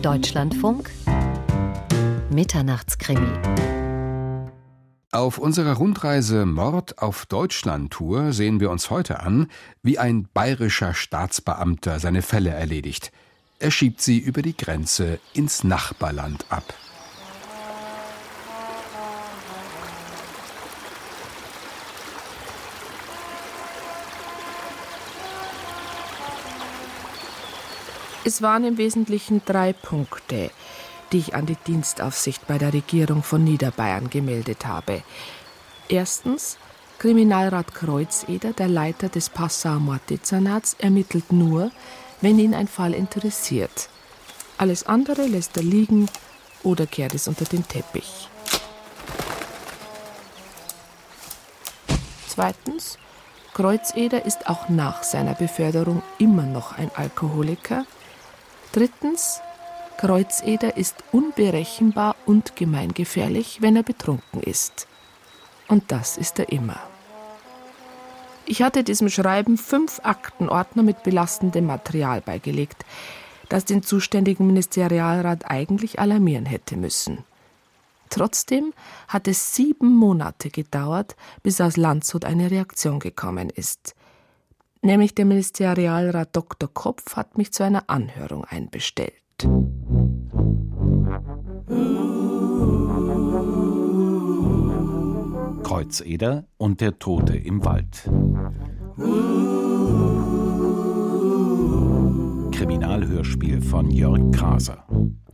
Deutschlandfunk Mitternachtskrimi. Auf unserer Rundreise Mord auf Deutschland-Tour sehen wir uns heute an, wie ein bayerischer Staatsbeamter seine Fälle erledigt. Er schiebt sie über die Grenze ins Nachbarland ab. Es waren im Wesentlichen 3 Punkte, die ich an die Dienstaufsicht bei der Regierung von Niederbayern gemeldet habe. Erstens, Kriminalrat Kreuzeder, der Leiter des Passauer Morddezernats, ermittelt nur, wenn ihn ein Fall interessiert. Alles andere lässt er liegen oder kehrt es unter den Teppich. Zweitens, Kreuzeder ist auch nach seiner Beförderung immer noch ein Alkoholiker. Drittens, Kreuzeder ist unberechenbar und gemeingefährlich, wenn er betrunken ist. Und das ist er immer. Ich hatte diesem Schreiben 5 Aktenordner mit belastendem Material beigelegt, das den zuständigen Ministerialrat eigentlich alarmieren hätte müssen. Trotzdem hat es 7 Monate gedauert, bis aus Landshut eine Reaktion gekommen ist. Nämlich der Ministerialrat Dr. Kopf hat mich zu einer Anhörung einbestellt. Kreuzeder und der Tote im Wald. Kriminalhörspiel von Jörg Kraser.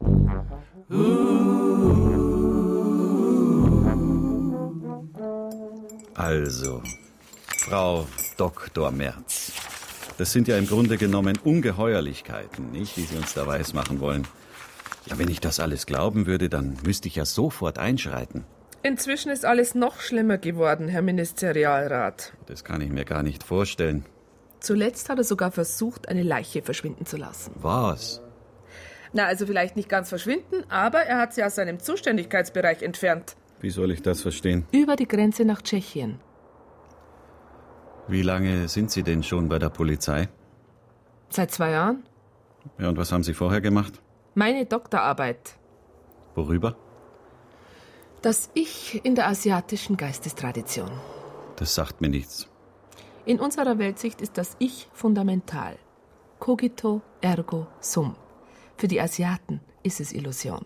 Also, Frau Dr. Merz, das sind ja im Grunde genommen Ungeheuerlichkeiten, nicht, die Sie uns da weismachen wollen. Ja, wenn ich das alles glauben würde, dann müsste ich ja sofort einschreiten. Inzwischen ist alles noch schlimmer geworden, Herr Ministerialrat. Das kann ich mir gar nicht vorstellen. Zuletzt hat er sogar versucht, eine Leiche verschwinden zu lassen. Was? Na, also vielleicht nicht ganz verschwinden, aber er hat sie aus seinem Zuständigkeitsbereich entfernt. Wie soll ich das verstehen? Über die Grenze nach Tschechien. Wie lange sind Sie denn schon bei der Polizei? Seit 2 Jahren? Ja, und was haben Sie vorher gemacht? Meine Doktorarbeit. Worüber? Das Ich in der asiatischen Geistestradition. Das sagt mir nichts. In unserer Weltsicht ist das Ich fundamental. Cogito ergo sum. Für die Asiaten ist es Illusion.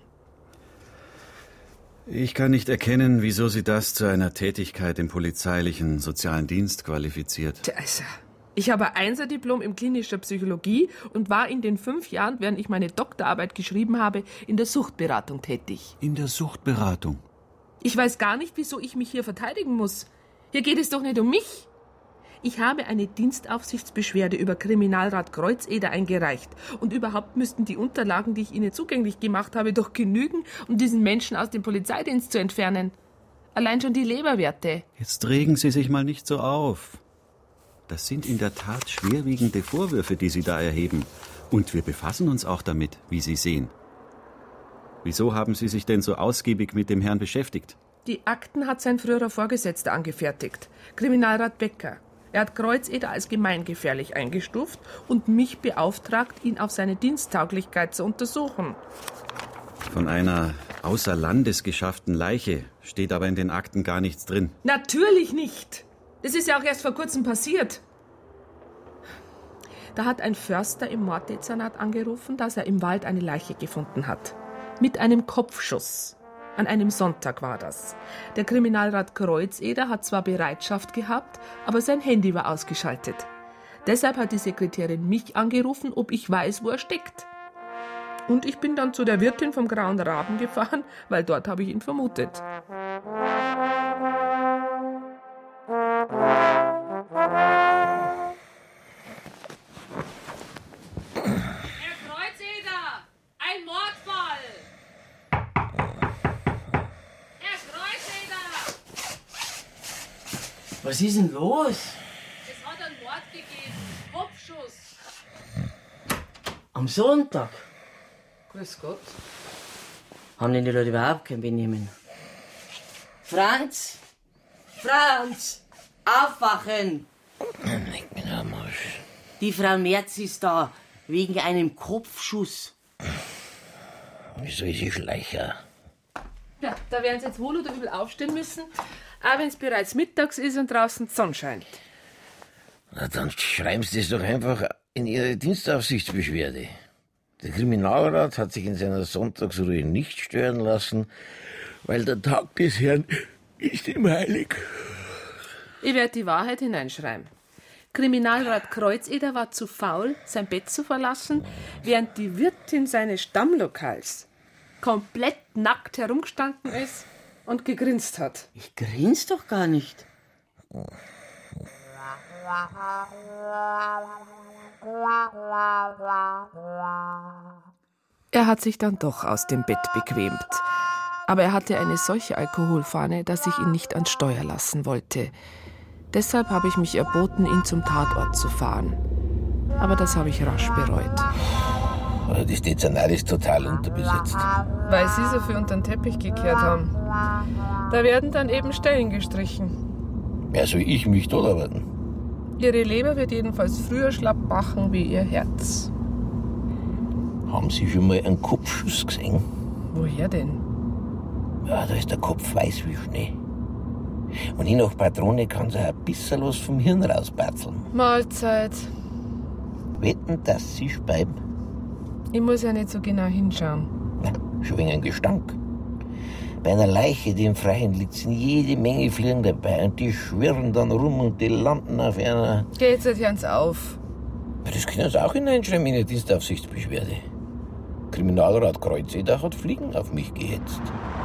Ich kann nicht erkennen, wieso Sie das zu einer Tätigkeit im polizeilichen sozialen Dienst qualifiziert. Also, ich habe ein Einser-Diplom in klinischer Psychologie und war in den 5 Jahren, während ich meine Doktorarbeit geschrieben habe, in der Suchtberatung tätig. In der Suchtberatung? Ich weiß gar nicht, wieso ich mich hier verteidigen muss. Hier geht es doch nicht um mich. Ich habe eine Dienstaufsichtsbeschwerde über Kriminalrat Kreuzeder eingereicht. Und überhaupt müssten die Unterlagen, die ich Ihnen zugänglich gemacht habe, doch genügen, um diesen Menschen aus dem Polizeidienst zu entfernen. Allein schon die Leberwerte. Jetzt regen Sie sich mal nicht so auf. Das sind in der Tat schwerwiegende Vorwürfe, die Sie da erheben. Und wir befassen uns auch damit, wie Sie sehen. Wieso haben Sie sich denn so ausgiebig mit dem Herrn beschäftigt? Die Akten hat sein früherer Vorgesetzter angefertigt, Kriminalrat Becker. Er hat Kreuzeder als gemeingefährlich eingestuft und mich beauftragt, ihn auf seine Diensttauglichkeit zu untersuchen. Von einer außer Landes geschafften Leiche steht aber in den Akten gar nichts drin. Natürlich nicht. Das ist ja auch erst vor kurzem passiert. Da hat ein Förster im Morddezernat angerufen, dass er im Wald eine Leiche gefunden hat. Mit einem Kopfschuss. An einem Sonntag war das. Der Kriminalrat Kreuzeder hat zwar Bereitschaft gehabt, aber sein Handy war ausgeschaltet. Deshalb hat die Sekretärin mich angerufen, ob ich weiß, wo er steckt. Und ich bin dann zu der Wirtin vom Grauen Raben gefahren, weil dort habe ich ihn vermutet. Was ist denn los? Es hat einen Mord gegeben. Kopfschuss. Am Sonntag? Grüß Gott. Haben denn die Leute überhaupt kein Benehmen? Franz! Franz! Aufwachen! Ich bin am Arsch. Die Frau Merz ist da, wegen einem Kopfschuss. Wie soll ich schleichen? Ja, da werden Sie jetzt wohl oder übel aufstehen müssen, auch wenn es bereits mittags ist und draußen die Sonne scheint. Na, dann schreiben Sie das doch einfach in Ihre Dienstaufsichtsbeschwerde. Der Kriminalrat hat sich in seiner Sonntagsruhe nicht stören lassen, weil der Tag des Herrn ist ihm heilig. Ich werde die Wahrheit hineinschreiben. Kriminalrat Kreuzeder war zu faul, sein Bett zu verlassen, während die Wirtin seines Stammlokals komplett nackt herumgestanden ist und gegrinst hat. Ich grins doch gar nicht. Er hat sich dann doch aus dem Bett bequemt. Aber er hatte eine solche Alkoholfahne, dass ich ihn nicht ans Steuer lassen wollte. Deshalb habe ich mich erboten, ihn zum Tatort zu fahren. Aber das habe ich rasch bereut. Die Stationar ist total unterbesetzt. Weil Sie so viel unter den Teppich gekehrt haben. Da werden dann eben Stellen gestrichen. Ja, soll ich mich dort arbeiten? Ihre Leber wird jedenfalls früher schlapp machen wie Ihr Herz. Haben Sie schon mal einen Kopfschuss gesehen? Woher denn? Ja, da ist der Kopf weiß wie Schnee. Und je nach Patrone kann sie ein bisschen was vom Hirn rausbatzeln. Mahlzeit. Wetten, dass Sie speiben? Ich muss ja nicht so genau hinschauen. Na, schon wegen einem Gestank. Bei einer Leiche, die im Freien liegt, sind jede Menge Fliegen dabei. Und die schwirren dann rum und die landen auf einer... Geht's jetzt ganz auf. Ja, das können Sie auch hineinschreiben in Ihre Dienstaufsichtsbeschwerde. Kriminalrat Kreuzeder hat Fliegen auf mich gehetzt.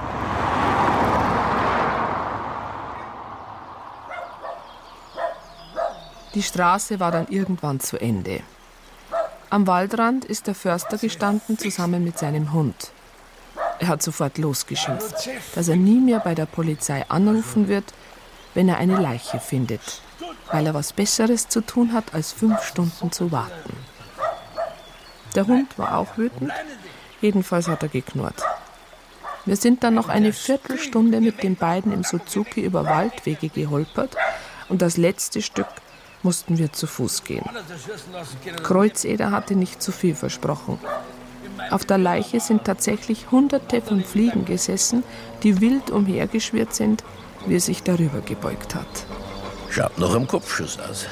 Die Straße war dann irgendwann zu Ende. Am Waldrand ist der Förster gestanden, zusammen mit seinem Hund. Er hat sofort losgeschimpft, dass er nie mehr bei der Polizei anrufen wird, wenn er eine Leiche findet, weil er was Besseres zu tun hat, als 5 Stunden zu warten. Der Hund war auch wütend, jedenfalls hat er geknurrt. Wir sind dann noch eine Viertelstunde mit den beiden im Suzuki über Waldwege geholpert und das letzte Stück mussten wir zu Fuß gehen. Kreuzeder hatte nicht zu viel versprochen. Auf der Leiche sind tatsächlich Hunderte von Fliegen gesessen, die wild umhergeschwirrt sind, wie er sich darüber gebeugt hat. Schaut nach einem Kopfschuss aus.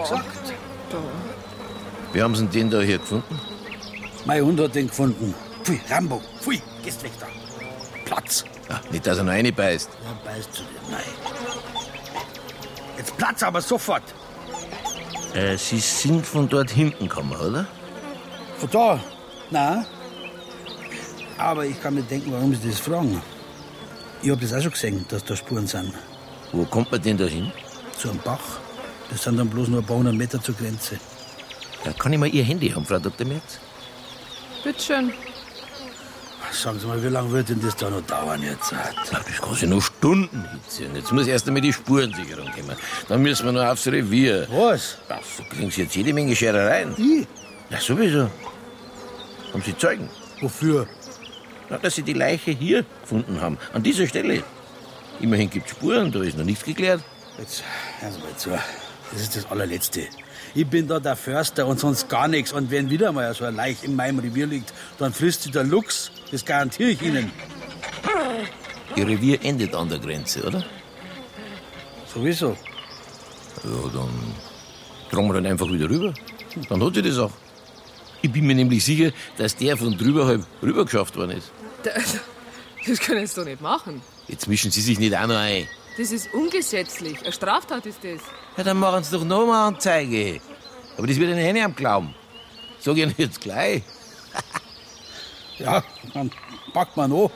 Wie haben Sie den da hier gefunden? Mein Hund hat den gefunden. Pfui, Rambo, pfui, gehst weg da. Platz. Ja, nicht, dass er noch reinbeißt. Ja, beißt zu dir, nein. Jetzt Platz, aber sofort. Sie sind von dort hinten gekommen, oder? Von da? Nein. Aber ich kann mir denken, warum Sie das fragen. Ich hab das auch schon gesehen, dass da Spuren sind. Wo kommt man denn da hin? Zu einem Bach. Das sind dann bloß nur ein paar hundert Meter zur Grenze. Ja, kann ich mal Ihr Handy haben, Frau Dr. Merz? Bitteschön. Sagen Sie mal, wie lange wird denn das da noch dauern jetzt? Na, das kann sich noch Stunden hinziehen. Jetzt muss erst einmal die Spurensicherung kommen. Dann müssen wir noch aufs Revier. Was? Ja, so kriegen Sie jetzt jede Menge Scherereien. Ich? Ja, sowieso. Haben Sie Zeugen? Wofür? Na, dass Sie die Leiche hier gefunden haben, an dieser Stelle. Immerhin gibt es Spuren, da ist noch nichts geklärt. Jetzt, hören Sie mal zu. Das ist das allerletzte. Ich bin da der Förster und sonst gar nichts. Und wenn wieder mal so eine Leiche in meinem Revier liegt, dann frisst sie der Luchs. Das garantiere ich Ihnen. Ihr Revier endet an der Grenze, oder? Sowieso. Ja, dann tragen wir dann einfach wieder rüber. Dann hat sie das auch. Ich bin mir nämlich sicher, dass der von drüber halb rüber geschafft worden ist. Das können Sie doch nicht machen. Jetzt mischen Sie sich nicht auch noch ein. Das ist ungesetzlich. Eine Straftat ist das. Ja, dann machen Sie doch noch mal Anzeige. Aber das wird Ihnen nicht am Glauben. Sag ich Ihnen jetzt gleich. Ja, dann packt man an.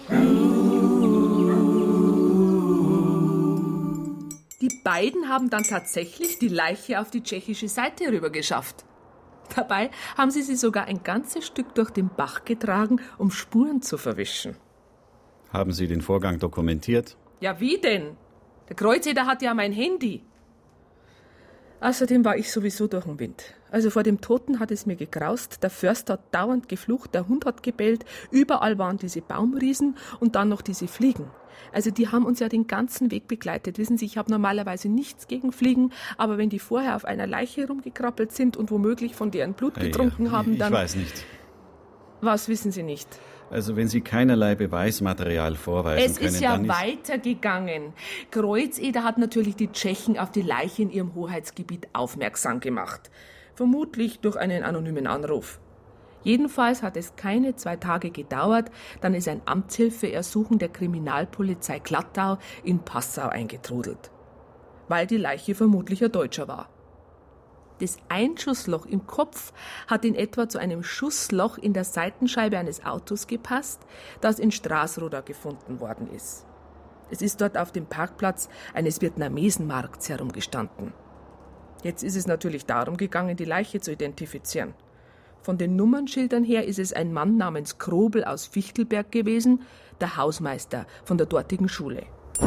Die beiden haben dann tatsächlich die Leiche auf die tschechische Seite rüber geschafft. Dabei haben sie sogar ein ganzes Stück durch den Bach getragen, um Spuren zu verwischen. Haben Sie den Vorgang dokumentiert? Ja, wie denn? Der Kreuzeder hat ja mein Handy. Außerdem war ich sowieso durch den Wind. Also vor dem Toten hat es mir gegraust, der Förster hat dauernd geflucht, der Hund hat gebellt, überall waren diese Baumriesen und dann noch diese Fliegen. Also die haben uns ja den ganzen Weg begleitet. Wissen Sie, ich habe normalerweise nichts gegen Fliegen, aber wenn die vorher auf einer Leiche rumgekrabbelt sind und womöglich von deren Blut getrunken haben, dann... Ich weiß nicht. Was wissen Sie nicht? Also wenn Sie keinerlei Beweismaterial vorweisen können, Es ist ja dann weitergegangen. Kreuzeder hat natürlich die Tschechen auf die Leiche in ihrem Hoheitsgebiet aufmerksam gemacht. Vermutlich durch einen anonymen Anruf. Jedenfalls hat es keine 2 Tage gedauert, dann ist ein Amtshilfeersuchen der Kriminalpolizei Glattau in Passau eingetrudelt. Weil die Leiche vermutlich ein Deutscher war. Das Einschussloch im Kopf hat in etwa zu einem Schussloch in der Seitenscheibe eines Autos gepasst, das in Straßroda gefunden worden ist. Es ist dort auf dem Parkplatz eines Vietnamesenmarkts herumgestanden. Jetzt ist es natürlich darum gegangen, die Leiche zu identifizieren. Von den Nummernschildern her ist es ein Mann namens Krobel aus Fichtelberg gewesen, der Hausmeister von der dortigen Schule.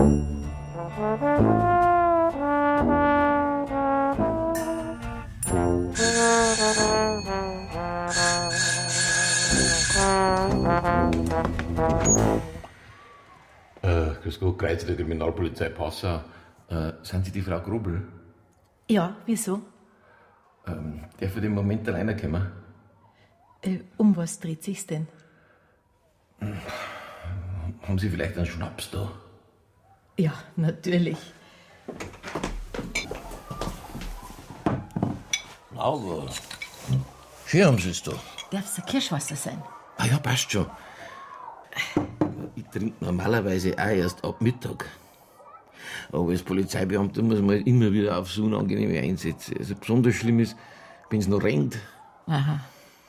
Grüß Gott, Kreuz der Kriminalpolizei Passau. Sind Sie die Frau Grobel? Ja, wieso? Darf ich den Moment alleine kommen? Um was dreht sich's denn? Haben Sie vielleicht einen Schnaps da? Ja, natürlich. Aber schön haben Sie es da. Darf's ein Kirschwasser sein? Ah ja, passt schon. Ich trinke normalerweise auch erst ab Mittag. Aber als Polizeibeamter muss man immer wieder auf so unangenehme Einsätze. Also besonders schlimm ist, wenn es noch regnet. Aha.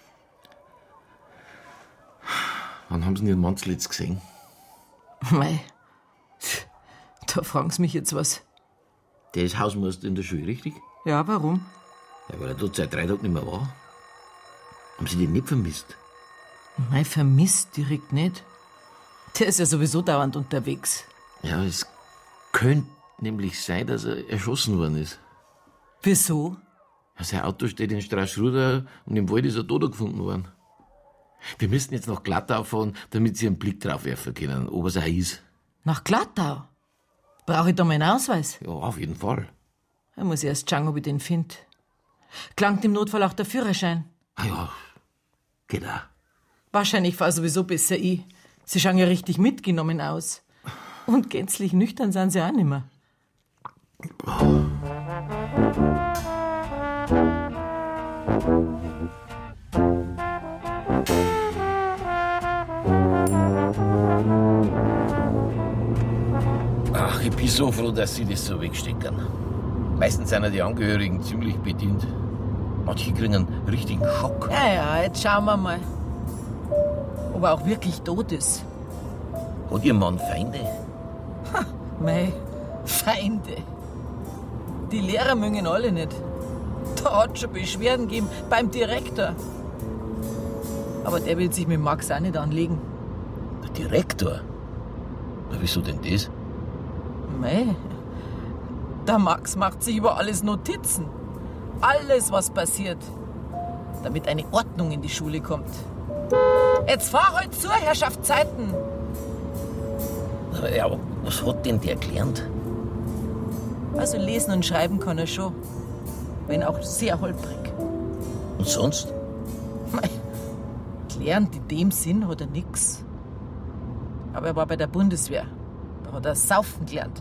Wann haben Sie Ihren Mann zuletzt gesehen? Mei, da fragen Sie mich jetzt was. Der ist Hausmeister in der Schule, richtig? Ja, warum? Ja, weil er dort seit 3 Tagen nicht mehr war. Haben Sie den nicht vermisst? Mei, vermisst direkt nicht. Der ist ja sowieso dauernd unterwegs. Ja, es könnte nämlich sein, dass er erschossen worden ist. Wieso? Ja, sein Auto steht in Straßruder und im Wald ist er tot gefunden worden. Wir müssen jetzt nach Glattau fahren, damit Sie einen Blick drauf werfen können, ob es auch ist. Nach Glattau? Brauche ich da meinen Ausweis? Ja, auf jeden Fall. Da muss ich erst schauen, ob ich den finde. Klangt im Notfall auch der Führerschein? Ah ja, geht auch. Wahrscheinlich fahr sowieso besser ich. Sie schauen ja richtig mitgenommen aus. Und gänzlich nüchtern sind sie auch nicht mehr. Ach, ich bin so froh, dass Sie das so wegstecken. Meistens sind ja die Angehörigen ziemlich bedient. Manche kriegen einen richtigen Schock. Ja, jetzt schauen wir mal, ob er auch wirklich tot ist. Hat Ihr Mann Feinde? Mei, Feinde. Die Lehrer mögen alle nicht. Da hat schon Beschwerden gegeben beim Direktor. Aber der will sich mit Max auch nicht anlegen. Der Direktor? Na, wieso denn das? Mei, der Max macht sich über alles Notizen. Alles, was passiert. Damit eine Ordnung in die Schule kommt. Jetzt fahr halt zu, Herrschaft Zeiten. Ja, aber was hat denn der gelernt? Also lesen und schreiben kann er schon. Wenn auch sehr holprig. Und sonst? Mei, gelernt in dem Sinn hat er nix. Aber er war bei der Bundeswehr. Da hat er saufen gelernt.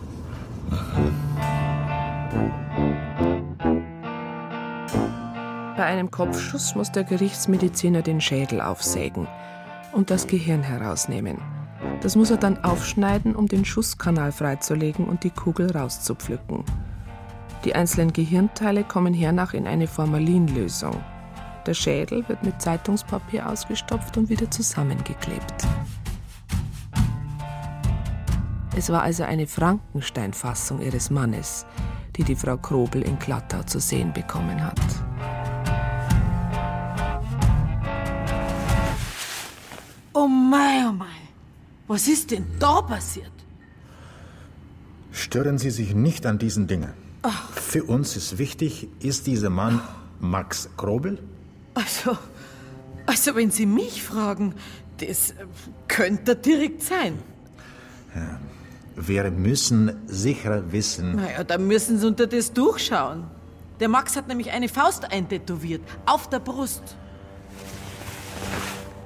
Bei einem Kopfschuss muss der Gerichtsmediziner den Schädel aufsägen und das Gehirn herausnehmen. Das muss er dann aufschneiden, um den Schusskanal freizulegen und die Kugel rauszupflücken. Die einzelnen Gehirnteile kommen hernach in eine Formalinlösung. Der Schädel wird mit Zeitungspapier ausgestopft und wieder zusammengeklebt. Es war also eine Frankenstein-Fassung ihres Mannes, die die Frau Krobel in Glattau zu sehen bekommen hat. Oh mei, oh mei. Was ist denn da passiert? Stören Sie sich nicht an diesen Dingen. Für uns ist wichtig, ist dieser Mann Max Krobel? Also wenn Sie mich fragen, das könnte direkt sein. Ja, wir müssen sicher wissen. Naja, da müssen Sie unter das durchschauen. Der Max hat nämlich eine Faust eintätowiert, auf der Brust.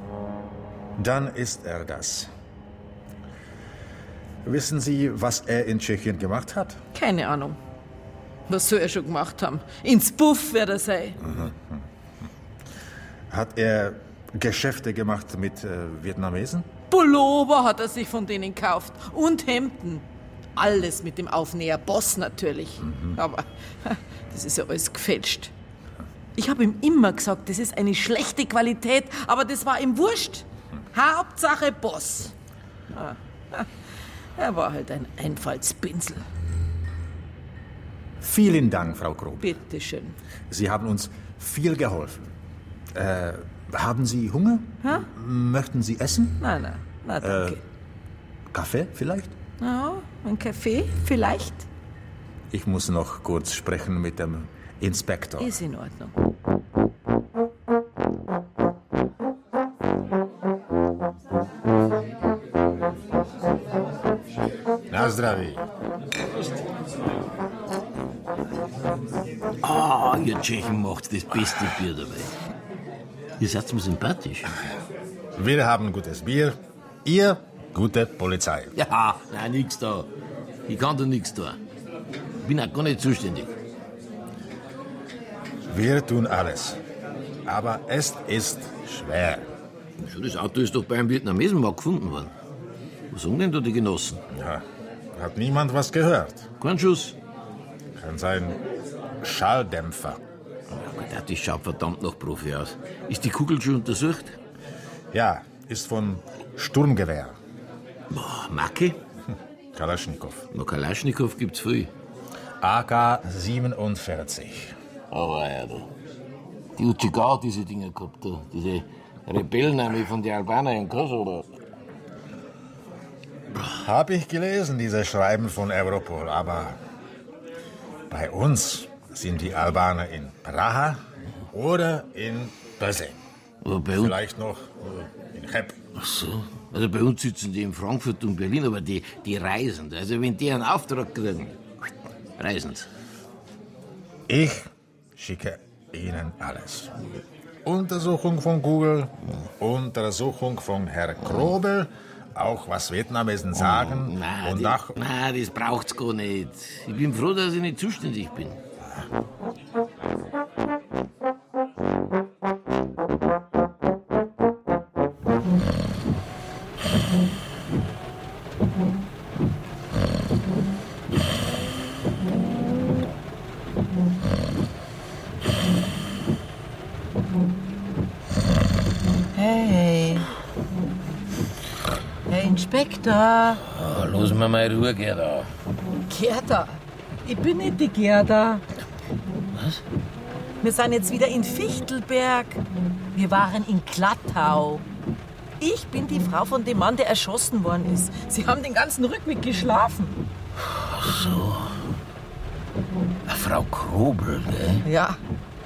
Dann ist er das. Wissen Sie, was er in Tschechien gemacht hat? Keine Ahnung. Was soll er schon gemacht haben? Ins Buff wird er sein. Hat er Geschäfte gemacht mit Vietnamesen? Pullover hat er sich von denen gekauft. Und Hemden. Alles mit dem Aufnäher Boss natürlich. Aber das ist ja alles gefälscht. Ich habe ihm immer gesagt, das ist eine schlechte Qualität, aber das war ihm wurscht. Hauptsache Boss. Er war halt ein Einfallspinsel. Vielen Dank, Frau Krobel. Bitteschön. Sie haben uns viel geholfen. Haben Sie Hunger? Ha? Möchten Sie essen? Nein, danke. Kaffee vielleicht? Ja, ein Kaffee vielleicht? Ich muss noch kurz sprechen mit dem Inspektor. Ist in Ordnung. Na zdraví. Ihr Tschechen macht das beste Bier dabei. Ihr seid mir sympathisch. Wir haben gutes Bier, ihr gute Polizei. Ja, nein, nix da. Ich kann da nichts tun. Bin auch gar nicht zuständig. Wir tun alles. Aber es ist schwer. So, das Auto ist doch beim Vietnamesenmarkt gefunden worden. Was sagen denn da die Genossen? Ja, hat niemand was gehört. Kein Schuss. Kann sein Schalldämpfer. Ja, das schaut verdammt nach Profi aus. Ist die Kugel schon untersucht? Ja, ist von Sturmgewehr. Boah, Marke? Kalaschnikow. Na, Kalaschnikow gibt's viel. AK-47. Aber ja, da. Die Utschigau, diese Dinger gehabt, da. Diese Rebellenarmee von den Albanern in Kosovo. Hab ich gelesen, diese Schreiben von Europol, aber bei uns sind die Albaner in Praha oder in Plzeň. Aber bei uns. Vielleicht noch in Cheb. Ach so. Also bei uns sitzen die in Frankfurt und Berlin, aber die reisen. Also wenn die einen Auftrag kriegen, reisen sie. Ich schicke Ihnen alles. Untersuchung von Google, Untersuchung von Herrn Krobel, auch was Vietnamesen sagen. Nein, das braucht's gar nicht. Ich bin froh, dass ich nicht zuständig bin. Hey. Herr Inspektor. Lass mir mal Ruhe, Gerda. Gerda. Ich bin nicht die Gerda. Was? Wir sind jetzt wieder in Fichtelberg. Wir waren in Glattau. Ich bin die Frau von dem Mann, der erschossen worden ist. Sie haben den ganzen Rückweg geschlafen. Ach so. Frau Krobel, gell? Ja.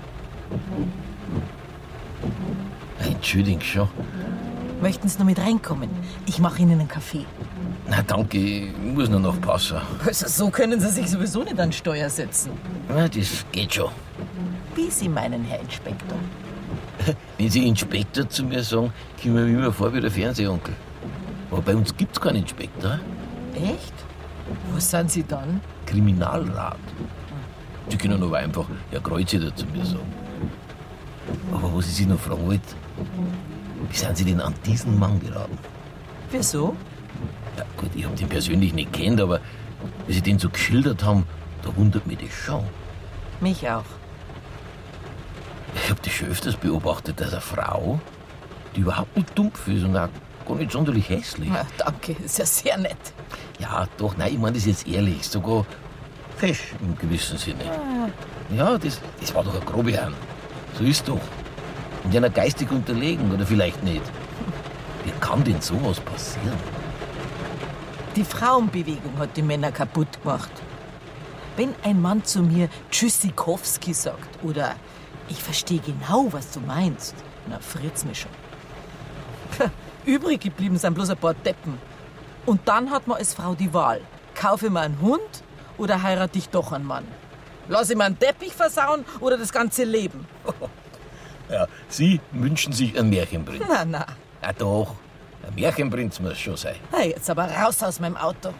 Entschuldigung schon. Möchten Sie noch mit reinkommen? Ich mache Ihnen einen Kaffee. Na danke, ich muss nur noch passen. Also so können Sie sich sowieso nicht an Steuer setzen. Na, das geht schon. Wie Sie meinen, Herr Inspektor. Wenn Sie Inspektor zu mir sagen, kommen wir immer vor wie der Fernsehonkel. Aber bei uns gibt's keinen Inspektor. Echt? Was sind Sie dann? Kriminalrat. Sie können aber einfach Herr Kreuzeder zu mir sagen. Aber was ich Sie noch fragen wollte, wie sind Sie denn an diesen Mann geraten? Wieso? Ja gut, ich hab den persönlich nicht kennt, aber wie Sie den so geschildert haben, da wundert mich das schon. Mich auch. Ich hab das schon öfters beobachtet, dass eine Frau, die überhaupt nicht dumpf ist und auch gar nicht sonderlich hässlich. Ja, danke, ist ja sehr nett. Ja, doch, nein, ich meine das jetzt ehrlich, sogar fesch im gewissen Sinne. Ja, das war doch ein Grobian. So ist doch. Und einer geistig unterlegen, oder vielleicht nicht. Wie kann denn sowas passieren? Die Frauenbewegung hat die Männer kaputt gemacht. Wenn ein Mann zu mir Tschüssikowski sagt oder ich verstehe genau, was du meinst, na, fritt's mich schon. Übrig geblieben sind bloß ein paar Deppen. Und dann hat man als Frau die Wahl. Kaufe ich mir einen Hund oder heirate ich doch einen Mann? Lass ich mir einen Teppich versauen oder das ganze Leben? Ja, Sie wünschen sich ein Märchenprinz. Na. Ja, doch. Ein Märchenprinz muss schon sein. Hey, jetzt aber raus aus meinem Auto.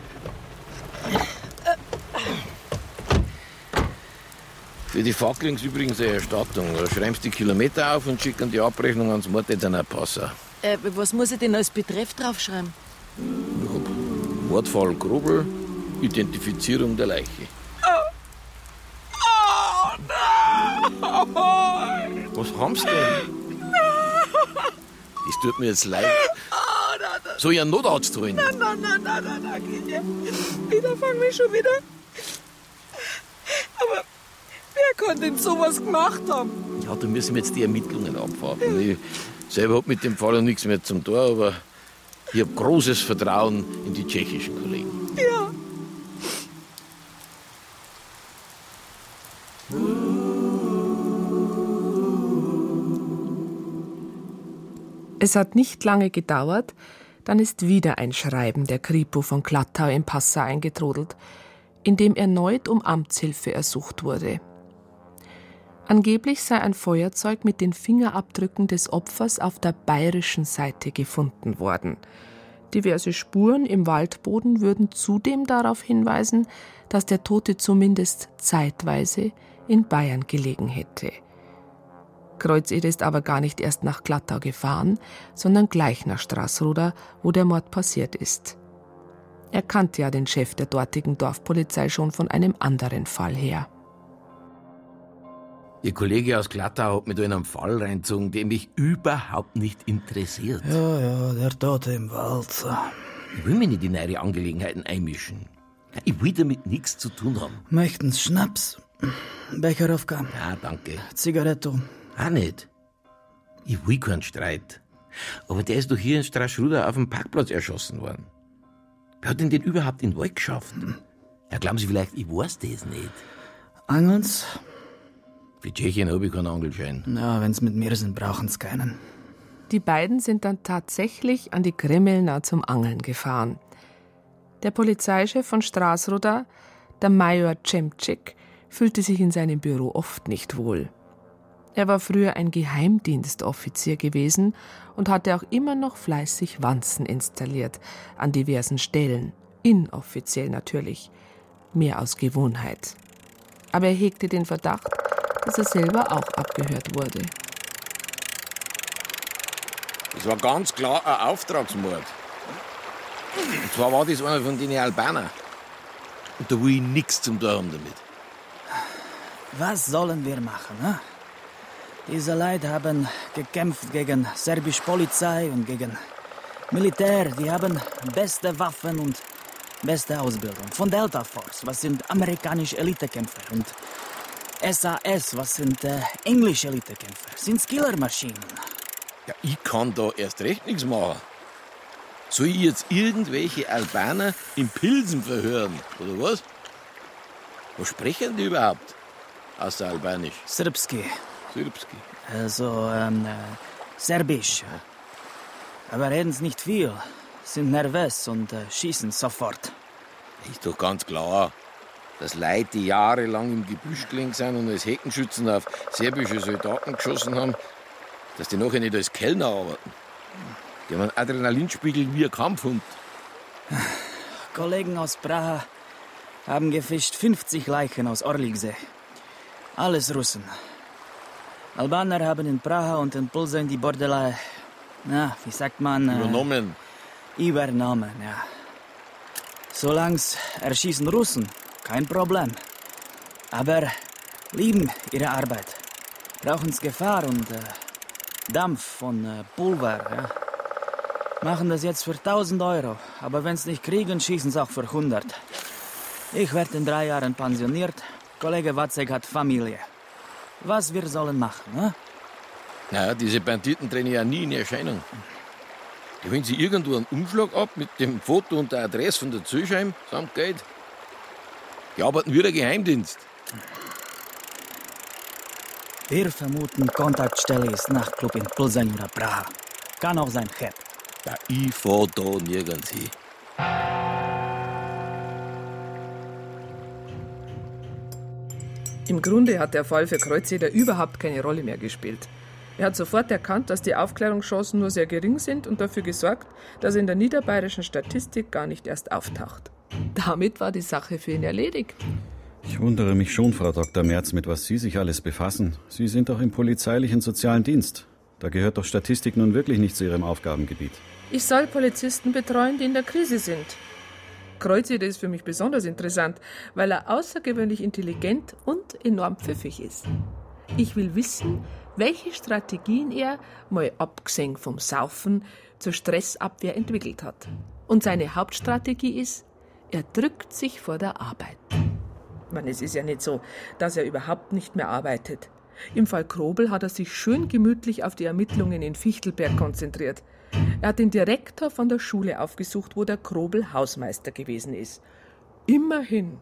Für die Fahrt kriegen sie übrigens eine Erstattung. Da schreibst die Kilometer auf und schicken die Abrechnung ans Morddetener Passer. Was muss ich denn als Betreff draufschreiben? Mordfall Grobel, Identifizierung der Leiche. Was haben sie denn? Das tut mir jetzt leid. Soll ich einen Notarzt holen? Nein, wieder fangen wir schon wieder. Aber wer kann denn sowas gemacht haben? Ja, da müssen wir jetzt die Ermittlungen abwarten. Ich selber hab mit dem Fall noch nichts mehr zum Tor, aber ich habe großes Vertrauen in die tschechischen Kollegen. Ja. Es hat nicht lange gedauert, dann ist wieder ein Schreiben der Kripo von Glattau in Passau eingetrudelt, in dem erneut um Amtshilfe ersucht wurde. Angeblich sei ein Feuerzeug mit den Fingerabdrücken des Opfers auf der bayerischen Seite gefunden worden. Diverse Spuren im Waldboden würden zudem darauf hinweisen, dass der Tote zumindest zeitweise in Bayern gelegen hätte. Kreuzeder ist aber gar nicht erst nach Glattau gefahren, sondern gleich nach Straßruda, wo der Mord passiert ist. Er kannte ja den Chef der dortigen Dorfpolizei schon von einem anderen Fall her. Ihr Kollege aus Glattau hat mich da in einen Fall reingezogen, der mich überhaupt nicht interessiert. Ja, der Tote im Wald. Ich will mich nicht in eure Angelegenheiten einmischen. Ich will damit nichts zu tun haben. Möchten's Schnaps? Becher aufgaben? Ja, danke. Zigaretto? Auch nicht. Ich will keinen Streit. Aber der ist doch hier in Straßruda auf dem Parkplatz erschossen worden. Wer hat denn den überhaupt in den Wald geschafft? Ja, glauben Sie vielleicht, ich weiß das nicht. Angeln's? Für Tschechien habe ich keinen Angelschein. Ja, wenn's mit mir sind, brauchen's keinen. Die beiden sind dann tatsächlich an die Grimmelna zum Angeln gefahren. Der Polizeichef von Straßruda, der Major Cemcik, fühlte sich in seinem Büro oft nicht wohl. Er war früher ein Geheimdienstoffizier gewesen und hatte auch immer noch fleißig Wanzen installiert, an diversen Stellen, inoffiziell natürlich, mehr aus Gewohnheit. Aber er hegte den Verdacht, dass er selber auch abgehört wurde. Das war ganz klar ein Auftragsmord. Und zwar war das einer von den Albanern. Und da will ich nichts zum tun haben damit. Was sollen wir machen, ne? Diese Leute haben gekämpft gegen serbische Polizei und gegen Militär. Die haben beste Waffen und beste Ausbildung. Von Delta Force, was sind amerikanische Elitekämpfer. Und SAS, was sind englische Elitekämpfer. Sind Killermaschinen. Ja, ich kann da erst recht nichts machen. Soll ich jetzt irgendwelche Albaner in Pilsen verhören, oder was? Was sprechen die überhaupt? Außer Albanisch. Srpski. Srpski. Also, Serbisch. Aber reden's nicht viel. Sind nervös und schießen sofort. Ist doch ganz klar, dass Leute, die jahrelang im Gebüsch gelegen sind und als Heckenschützen auf serbische Soldaten geschossen haben, dass die nachher nicht als Kellner arbeiten. Die haben einen Adrenalinspiegel wie ein Kampfhund. Kollegen aus Praha haben gefischt 50 Leichen aus Orliksee. Alles Russen. Albaner haben in Praha und in Plzeň die Bordelei, wie sagt man? Übernommen, ja. Solang's erschießen Russen, kein Problem. Aber lieben ihre Arbeit. Brauchen's Gefahr und Dampf von Pulver, ja. Machen das jetzt für 1.000 Euro. Aber wenn's nicht kriegen, schießen's auch für 100. Ich werde in 3 Jahren pensioniert. Kollege Watzek hat Familie. Was wir sollen machen, ne? Naja, diese Banditen treten ja nie in Erscheinung. Wenn sie irgendwo einen Umschlag ab mit dem Foto und der Adresse von der Züllscheim samt Geld, die arbeiten wie der Geheimdienst. Wir vermuten, Kontaktstelle ist Nachtclub in Plzeň oder Praha. Kann auch sein Chef. Ja, ich fahr da nirgends hin. Im Grunde hat der Fall für Kreuzeder überhaupt keine Rolle mehr gespielt. Er hat sofort erkannt, dass die Aufklärungschancen nur sehr gering sind und dafür gesorgt, dass er in der niederbayerischen Statistik gar nicht erst auftaucht. Damit war die Sache für ihn erledigt. Ich wundere mich schon, Frau Dr. Merz, mit was Sie sich alles befassen. Sie sind doch im polizeilichen sozialen Dienst. Da gehört doch Statistik nun wirklich nicht zu Ihrem Aufgabengebiet. Ich soll Polizisten betreuen, die in der Krise sind. Kreuzeder ist für mich besonders interessant, weil er außergewöhnlich intelligent und enorm pfiffig ist. Ich will wissen, welche Strategien er, mal abgesehen vom Saufen, zur Stressabwehr entwickelt hat. Und seine Hauptstrategie ist, er drückt sich vor der Arbeit. Es ist ja nicht so, dass er überhaupt nicht mehr arbeitet. Im Fall Krobel hat er sich schön gemütlich auf die Ermittlungen in Fichtelberg konzentriert. Er hat den Direktor von der Schule aufgesucht, wo der Krobel Hausmeister gewesen ist. Immerhin.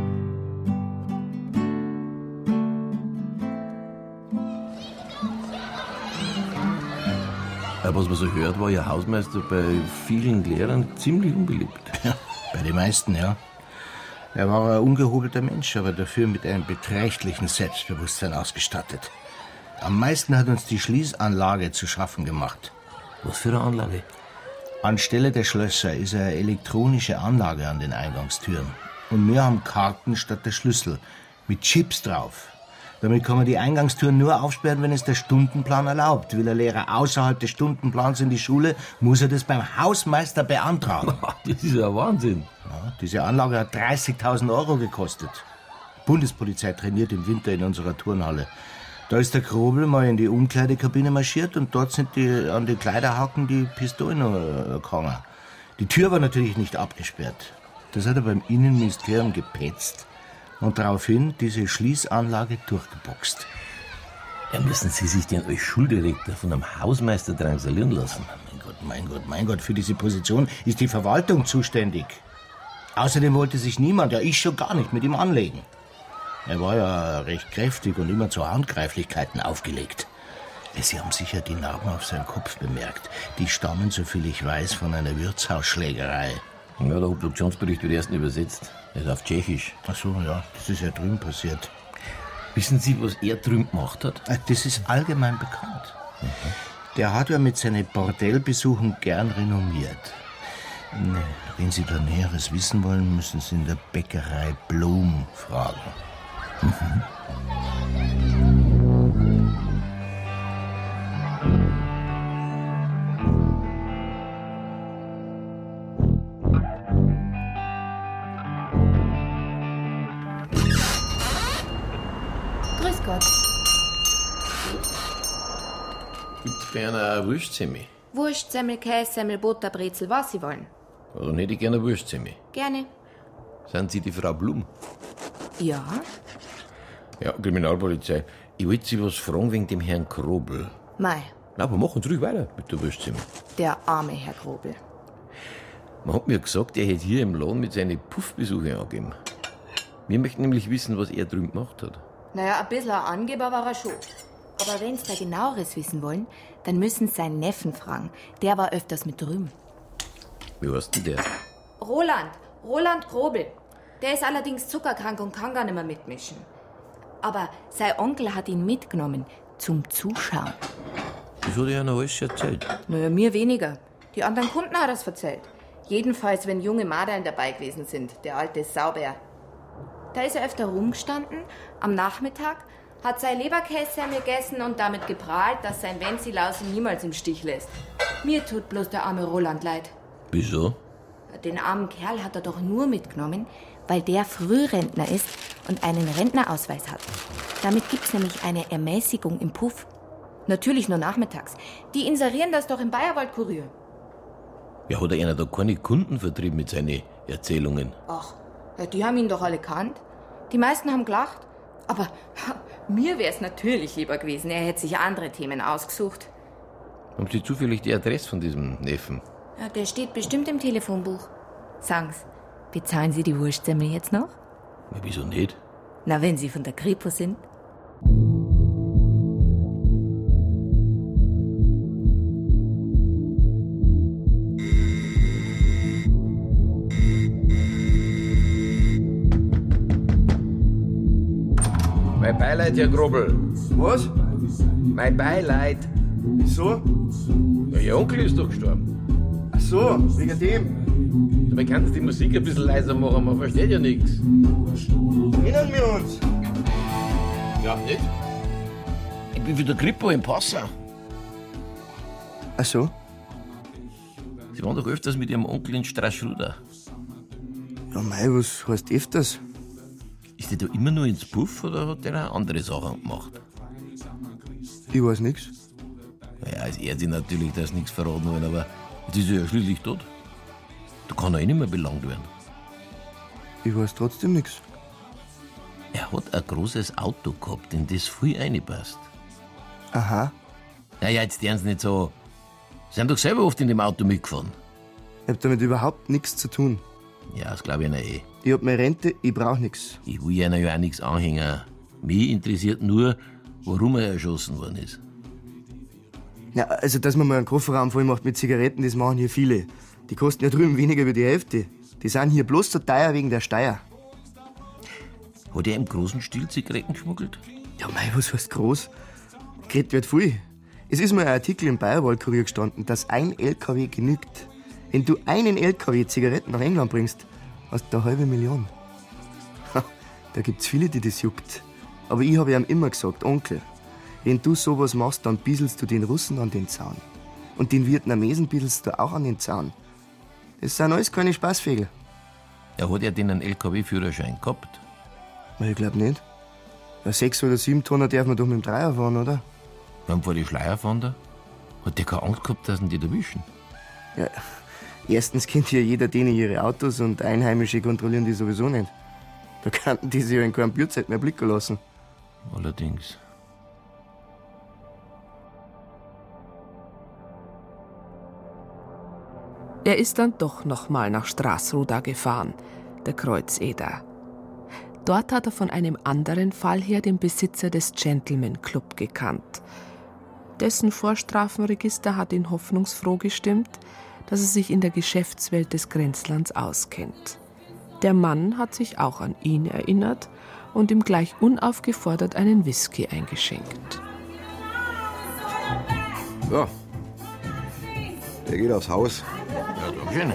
Was man so hört, war Ihr Hausmeister bei vielen Lehrern ziemlich unbeliebt. Ja, bei den meisten, ja. Er war ein ungehobelter Mensch, aber dafür mit einem beträchtlichen Selbstbewusstsein ausgestattet. Am meisten hat uns die Schließanlage zu schaffen gemacht. Was für eine Anlage? Anstelle der Schlösser ist eine elektronische Anlage an den Eingangstüren. Und wir haben Karten statt der Schlüssel, mit Chips drauf. Damit kann man die Eingangstüren nur aufsperren, wenn es der Stundenplan erlaubt. Will ein Lehrer außerhalb des Stundenplans in die Schule, muss er das beim Hausmeister beantragen. Das ist ja Wahnsinn. Ja, diese Anlage hat 30.000 € gekostet. Die Bundespolizei trainiert im Winter in unserer Turnhalle. Da ist der Krobel mal in die Umkleidekabine marschiert und dort sind an die Kleiderhaken die Pistolen gehangen. Die Tür war natürlich nicht abgesperrt. Das hat er beim Innenministerium gepetzt und daraufhin diese Schließanlage durchgeboxt. Ja, müssen Sie sich denn als Schuldirektor von einem Hausmeister drangsalieren lassen? Mein Gott, für diese Position ist die Verwaltung zuständig. Außerdem wollte sich niemand, ja ich schon gar nicht, mit ihm anlegen. Er war ja recht kräftig und immer zu Handgreiflichkeiten aufgelegt. Sie haben sicher die Narben auf seinem Kopf bemerkt. Die stammen, soviel ich weiß, von einer Wirtshausschlägerei. Ja, der Obduktionsbericht wird erst übersetzt. Er ist auf Tschechisch. Ach so, ja, das ist ja drüben passiert. Wissen Sie, was er drüben gemacht hat? Das ist allgemein bekannt. Der hat ja mit seinen Bordellbesuchen gern renommiert. Wenn Sie da Näheres wissen wollen, müssen Sie in der Bäckerei Blum fragen. Grüß Gott. Gibt's für eine Wurstsemmel? Wurstsemmel, Kässemmel, Butter, Brezel, was Sie wollen. Dann hätte ich gerne eine Wurstsemmel. Gerne. Sind Sie die Frau Blum? Ja. Ja, Kriminalpolizei. Ich wollte Sie was fragen wegen dem Herrn Krobel. Mei, Na, aber machen Sie ruhig weiter mit der Wurstsemmel. der arme Herr Krobel. Man hat mir gesagt, er hätte hier im Laden mit seinen Puffbesuchen angegeben. Wir möchten nämlich wissen, was er drüben gemacht hat. Naja, ein bisschen ein Angeber war er schon. Aber wenn Sie da genaueres wissen wollen, dann müssen Sie seinen Neffen fragen. Der war öfters mit drüben. Wie heißt denn der? Roland Krobel. Der ist allerdings zuckerkrank und kann gar nicht mehr mitmischen. Aber sein Onkel hat ihn mitgenommen zum Zuschauen. Das hat er ja noch alles erzählt. Naja, mir weniger. Die anderen Kunden hat er's erzählt. Jedenfalls, wenn junge Madeln dabei gewesen sind, der alte Saubär. Da ist er öfter rumgestanden, am Nachmittag, hat sein Leberkässemmel gegessen und damit geprahlt, dass sein Wenzilaus ihn niemals im Stich lässt. Mir tut bloß der arme Roland leid. Wieso? Den armen Kerl hat er doch nur mitgenommen, weil der Frührentner ist und einen Rentnerausweis hat. Damit gibt's nämlich eine Ermäßigung im Puff. Natürlich nur nachmittags. Die inserieren das doch im Bayerwald-Kurier. Ja, hat einer da keine Kunden vertrieben mit seinen Erzählungen? Ach, ja, die haben ihn doch alle kannt. Die meisten haben gelacht. Aber mir wär's natürlich lieber gewesen, er hätte sich andere Themen ausgesucht. Haben Sie zufällig die Adresse von diesem Neffen? Ja, der steht bestimmt im Telefonbuch. Sagen's, bezahlen Sie die Wurstsemmel jetzt noch? Ja, wieso nicht? Na, wenn Sie von der Kripo sind. Bei Beileid, Herr Grobel. Was? Mein Beileid. Wieso? Ja, Ihr Onkel ist doch gestorben. Ach so, wegen dem. Dabei kannst du die Musik ein bisschen leiser machen, man versteht ja nichts. Erinnern wir uns. Ja, nicht? Ich bin für der Grippo in Passau. Ach so? Sie waren doch öfters mit Ihrem Onkel in Straßruder. Ja, mei, was heißt öfters? Ist der da immer nur ins Puff oder hat der auch andere Sachen gemacht? Ich weiß nix. Naja, es ehrt sich natürlich, dass nichts verraten wollen, aber jetzt ist er ja schließlich tot. Da kann er eh nicht mehr belangt werden. Ich weiß trotzdem nix. Er hat ein großes Auto gehabt, in das viel reinpasst. Aha. Naja, jetzt deren Sie nicht so. Sie sind doch selber oft in dem Auto mitgefahren. Ich hab damit überhaupt nichts zu tun. Ja, das glaube ich Ihnen eh. Ich hab meine Rente, ich brauch nix. Ich will Ihnen ja auch nichts anhängen. Mich interessiert nur, warum er erschossen worden ist. Ja, also, dass man mal einen Kofferraum voll macht mit Zigaretten, das machen hier viele. Die kosten ja drüben weniger wie die Hälfte. Die sind hier bloß so teuer wegen der Steuer. Hat er im großen Stil Zigaretten geschmuggelt? Ja, mei, was heißt groß? Geredet wird viel. Es ist mal ein Artikel im Bayerwald-Kurier gestanden, dass ein LKW genügt. Wenn du einen LKW Zigaretten nach England bringst, hast du 500.000. Ha, da gibt's viele, die das juckt. Aber ich habe ihm immer gesagt, Onkel, wenn du sowas machst, dann bieselst du den Russen an den Zaun. Und den Vietnamesen bieselst du auch an den Zaun. Das sind alles keine Spaßvögel. Er hat ja den einen LKW-Führerschein gehabt. Ich glaub nicht. 6 oder 7 Tonnen darf man doch mit dem Dreier fahren, oder? Wir haben vor die Schleier fahren da. Hat der keine Angst gehabt, dass ihn die erwischen? Ja, erstens kennt ja jeder denen ihre Autos und Einheimische kontrollieren die sowieso nicht. Da könnten die sich ja in keinem Bürzeit mehr blicken lassen. Allerdings. Er ist dann doch noch mal nach Straßruda gefahren, der Kreuzeder. Dort hat er von einem anderen Fall her den Besitzer des Gentleman Club gekannt. Dessen Vorstrafenregister hat ihn hoffnungsfroh gestimmt, dass er sich in der Geschäftswelt des Grenzlands auskennt. Der Mann hat sich auch an ihn erinnert und ihm gleich unaufgefordert einen Whisky eingeschenkt. Ja, der geht aufs Haus. Ja, dankeschön.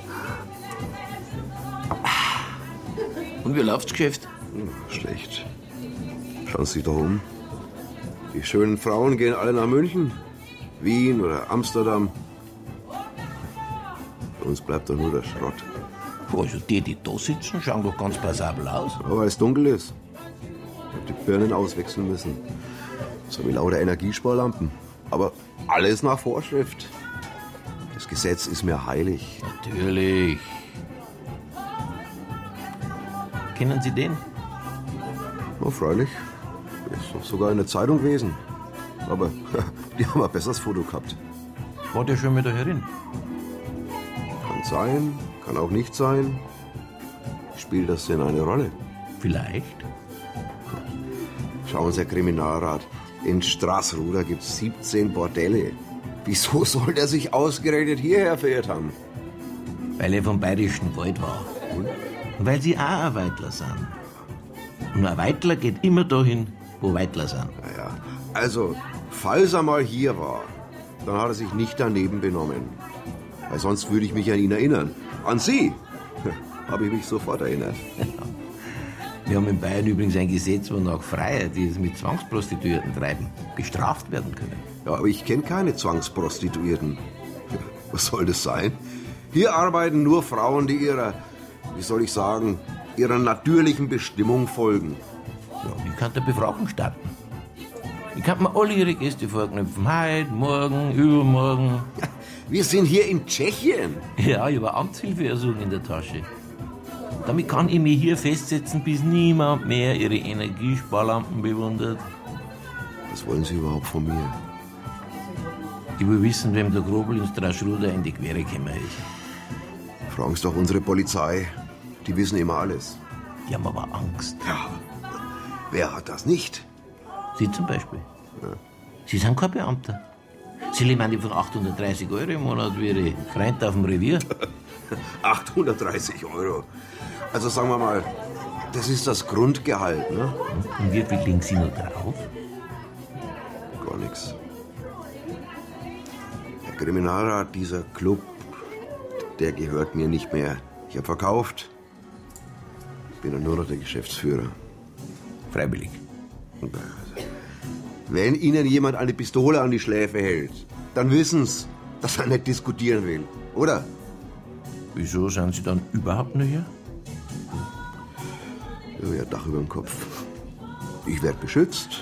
Und wie läuft's Geschäft? Schlecht. Schauen Sie sich doch um. Die schönen Frauen gehen alle nach München, Wien oder Amsterdam. Für uns bleibt doch nur der Schrott. Also die da sitzen, schauen doch ganz passabel aus. Aber weil es dunkel ist. Ich hab die Birnen auswechseln müssen. So wie lauter Energiesparlampen. Aber alles nach Vorschrift. Das Gesetz ist mir heilig. Natürlich. Kennen Sie den? Na, freilich. Ist doch sogar in der Zeitung gewesen. Aber die haben ein besseres Foto gehabt. War der schon mit der Herrin? Kann sein, kann auch nicht sein. Spielt das denn eine Rolle? Vielleicht. Schauen Sie, Herr Kriminalrat. In Straßruder gibt es 17 Bordelle. Wieso soll der sich ausgerechnet hierher verirrt haben? Weil er vom Bayerischen Wald war. Und weil Sie auch ein Weidler sind. Und ein Weidler geht immer dahin, wo Weidler sind. Naja, also, falls er mal hier war, dann hat er sich nicht daneben benommen. Weil sonst würde ich mich an ihn erinnern. An Sie habe ich mich sofort erinnert. Wir haben in Bayern übrigens ein Gesetz, wonach Freier, die es mit Zwangsprostituierten treiben, bestraft werden können. Ja, aber ich kenne keine Zwangsprostituierten. Was soll das sein? Hier arbeiten nur Frauen, die ihrer, wie soll ich sagen, ihrer natürlichen Bestimmung folgen. Ja, ich kann der Befragung starten. Ich kann mir alle Ihre Gäste vorknüpfen. Heute, morgen, übermorgen. Ja, wir sind hier in Tschechien. Ja, ich habe Amtshilfeersuchen in der Tasche. Damit kann ich mich hier festsetzen, bis niemand mehr Ihre Energiesparlampen bewundert. Was wollen Sie überhaupt von mir? Ich will wissen, wem der Grobel in Straßruder in die Quere gekommen ist. Fragen Sie doch unsere Polizei. Die wissen immer alles. Die haben aber Angst. Ja, wer hat das nicht? Sie zum Beispiel. Ja. Sie sind kein Beamter. Sie leben von 830 € im Monat wie Ihre Freunde auf dem Revier. 830 €. Also sagen wir mal das ist das Grundgehalt, ne? Und wie viel liegen Sie noch drauf? Gar nichts. Der Kriminalrat, dieser Club, der gehört mir nicht mehr. Ich habe verkauft. Ich bin nur noch der Geschäftsführer. Freiwillig. Wenn Ihnen jemand eine Pistole an die Schläfe hält, dann wissen's, dass er nicht diskutieren will, oder? Wieso sind Sie dann überhaupt nicht hier? Ja, Dach über dem Kopf. Ich werde beschützt.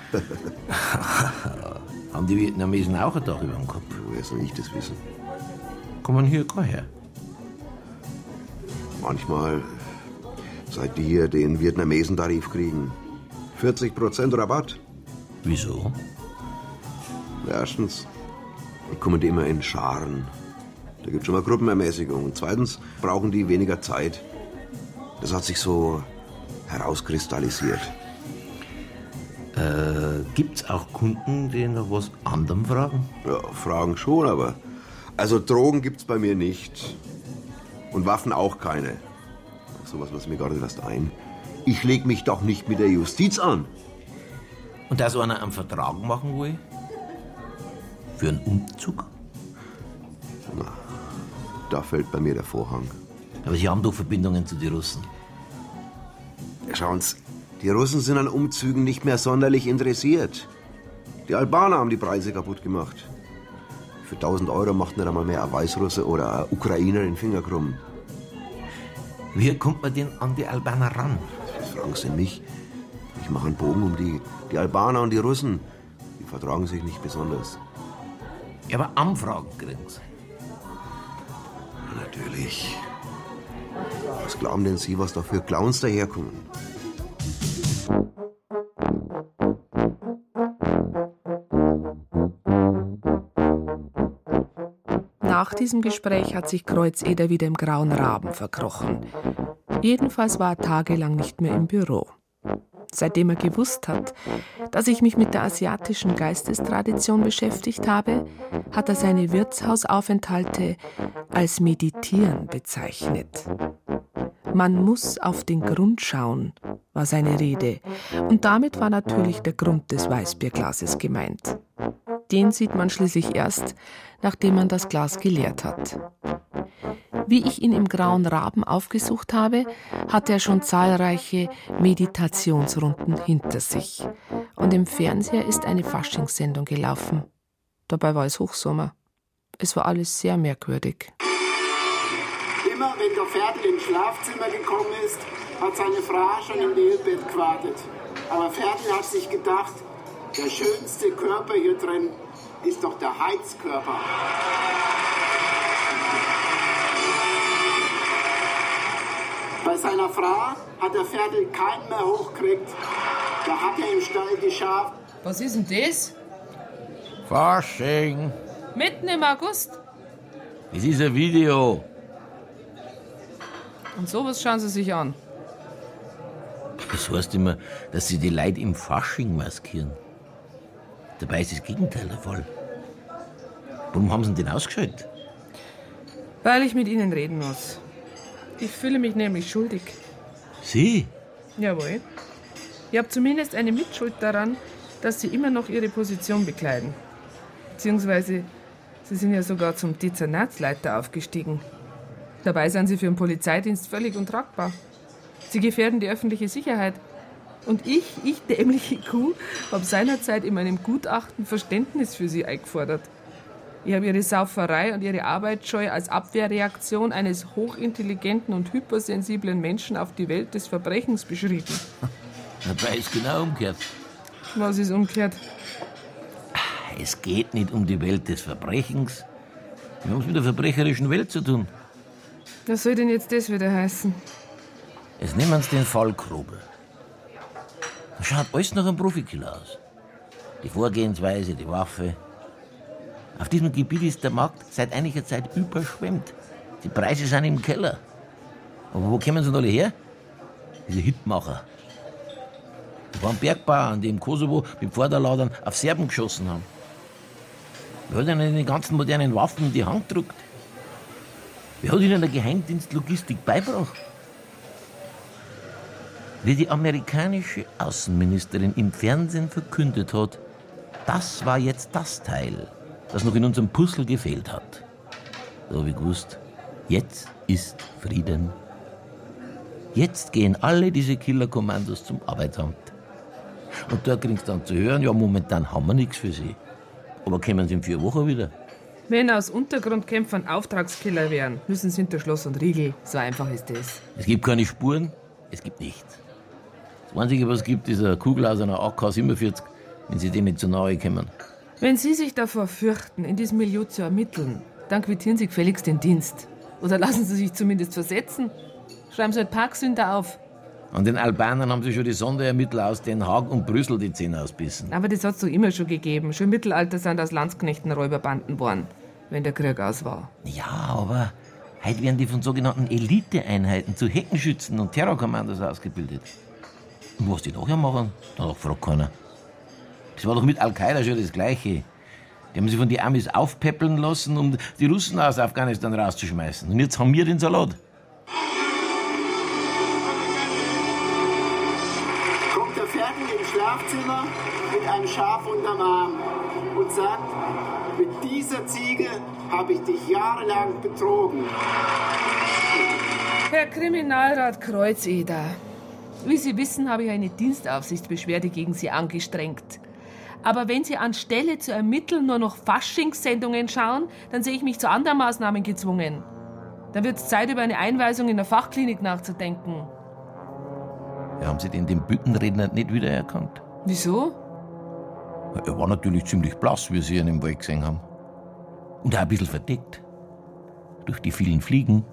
Haben die Vietnamesen auch ein Dach über dem Kopf? Woher soll ich das wissen? Kommen hier gar her? Manchmal, seit die hier den Vietnamesen-Tarif kriegen. 40% Rabatt. Wieso? Erstens, kommen die immer in Scharen. Da gibt es schon mal Gruppenermäßigung. Und zweitens brauchen die weniger Zeit. Das hat sich so herauskristallisiert. Gibt's auch Kunden, die nach was anderem fragen? Ja, fragen schon, aber... Also Drogen gibt's bei mir nicht. Und Waffen auch keine. Sowas was mir gerade erst ein. Ich leg mich doch nicht mit der Justiz an. Und da so einer einen Vertrag machen will? Für einen Umzug? Na, da fällt bei mir der Vorhang. Aber Sie haben doch Verbindungen zu den Russen. Schauen Sie, die Russen sind an Umzügen nicht mehr sonderlich interessiert. Die Albaner haben die Preise kaputt gemacht. Für 1.000 € macht nicht einmal mehr ein Weißrusse oder ein Ukrainer den Finger krumm. Wie kommt man denn an die Albaner ran? Das fragen Sie mich. Ich mache einen Bogen um die Albaner und die Russen. Die vertragen sich nicht besonders. Ja, aber Anfragen kriegen Sie. Natürlich. Was glauben denn Sie, was da für Clowns daherkommen? Nach diesem Gespräch hat sich Kreuzeder wieder im Grauen Raben verkrochen. Jedenfalls war er tagelang nicht mehr im Büro. Seitdem er gewusst hat, dass ich mich mit der asiatischen Geistestradition beschäftigt habe, hat er seine Wirtshausaufenthalte als Meditieren bezeichnet. Man muss auf den Grund schauen, war seine Rede. Und damit war natürlich der Grund des Weißbierglases gemeint. Den sieht man schließlich erst, nachdem man das Glas geleert hat. Wie ich ihn im Grauen Raben aufgesucht habe, hatte er schon zahlreiche Meditationsrunden hinter sich. Und im Fernseher ist eine Faschingssendung gelaufen. Dabei war es Hochsommer. Es war alles sehr merkwürdig. Immer wenn der Ferdi ins Schlafzimmer gekommen ist, hat seine Frau schon im Mehlbett gewartet. Aber Ferdi hat sich gedacht, der schönste Körper hier drin ist doch der Heizkörper. Bei seiner Frau hat der Ferdi keinen mehr hochgekriegt. Da hat er im Stall geschabt. Was ist denn das? Fasching. Mitten im August. Das ist ein Video. Und sowas schauen Sie sich an. Das heißt immer, dass sie die Leute im Fasching maskieren. Dabei ist das Gegenteil der Fall. Warum haben sie denn ausgeschaltet? Weil ich mit Ihnen reden muss. Ich fühle mich nämlich schuldig. Sie? Jawohl. Ich habe zumindest eine Mitschuld daran, dass Sie immer noch Ihre Position bekleiden. Beziehungsweise, Sie sind ja sogar zum Dezernatsleiter aufgestiegen. Dabei sind Sie für den Polizeidienst völlig untragbar. Sie gefährden die öffentliche Sicherheit. Und ich dämliche Kuh, habe seinerzeit in meinem Gutachten Verständnis für Sie eingefordert. Ich habe Ihre Sauferei und Ihre Arbeitsscheu als Abwehrreaktion eines hochintelligenten und hypersensiblen Menschen auf die Welt des Verbrechens beschrieben. Dabei ist genau umgekehrt. Was ist umgekehrt? Es geht nicht um die Welt des Verbrechens. Wir haben es mit der verbrecherischen Welt zu tun. Was soll denn jetzt das wieder heißen? Jetzt nehmen Sie den Fall Krobel. Da schaut alles nach einem Profikiller aus. Die Vorgehensweise, die Waffe. Auf diesem Gebiet ist der Markt seit einiger Zeit überschwemmt. Die Preise sind im Keller. Aber wo kommen sie denn alle her? Diese Hitmacher. Da waren Bergbauern, die im Kosovo mit Vorderladern auf Serben geschossen haben. Wer hat ihnen die ganzen modernen Waffen in die Hand gedrückt? Wer hat ihnen der Geheimdienst Logistik beigebracht? Wie die amerikanische Außenministerin im Fernsehen verkündet hat, das war jetzt das Teil, das noch in unserem Puzzle gefehlt hat. Da hab ich gewusst, jetzt ist Frieden. Jetzt gehen alle diese Killerkommandos zum Arbeitsamt. Und da kriegst du dann zu hören, ja, momentan haben wir nichts für sie. Aber kommen sie in 4 Wochen wieder. Wenn aus Untergrundkämpfern Auftragskiller wären, müssen sie hinter Schloss und Riegel. So einfach ist das. Es gibt keine Spuren, es gibt nichts. Das Einzige, was es gibt, ist eine Kugel aus einer AK-47, wenn sie dem nicht zu nahe kommen. Wenn Sie sich davor fürchten, in diesem Milieu zu ermitteln, dann quittieren Sie gefälligst den Dienst. Oder lassen Sie sich zumindest versetzen. Schreiben Sie halt Parksünder auf. An den Albanern haben sie schon die Sonderermittler aus Den Haag und Brüssel die Zähne ausbissen. Aber das hat's doch immer schon gegeben. Schon im Mittelalter sind aus Landsknechten Räuberbanden worden, wenn der Krieg aus war. Ja, aber heute werden die von sogenannten Eliteeinheiten zu Heckenschützen und Terrorkommandos ausgebildet. Und was die nachher machen, danach fragt keiner. Das war doch mit Al-Qaida schon das Gleiche. Die haben sich von den Amis aufpäppeln lassen, um die Russen aus Afghanistan rauszuschmeißen. Und jetzt haben wir den Salat. Kommt der fertig ins Schlafzimmer mit einem Schaf unterm Arm und sagt, mit dieser Ziege habe ich dich jahrelang betrogen. Herr Kriminalrat Kreuzeder, wie Sie wissen, habe ich eine Dienstaufsichtsbeschwerde gegen Sie angestrengt. Aber wenn Sie anstelle zu ermitteln nur noch Faschingssendungen schauen, dann sehe ich mich zu anderen Maßnahmen gezwungen. Dann wird es Zeit, über eine Einweisung in der Fachklinik nachzudenken. Ja, haben Sie den Büttenredner nicht wiedererkannt? Wieso? Er war natürlich ziemlich blass, wie Sie ihn im Wald gesehen haben. Und auch ein bisschen verdeckt. Durch die vielen Fliegen.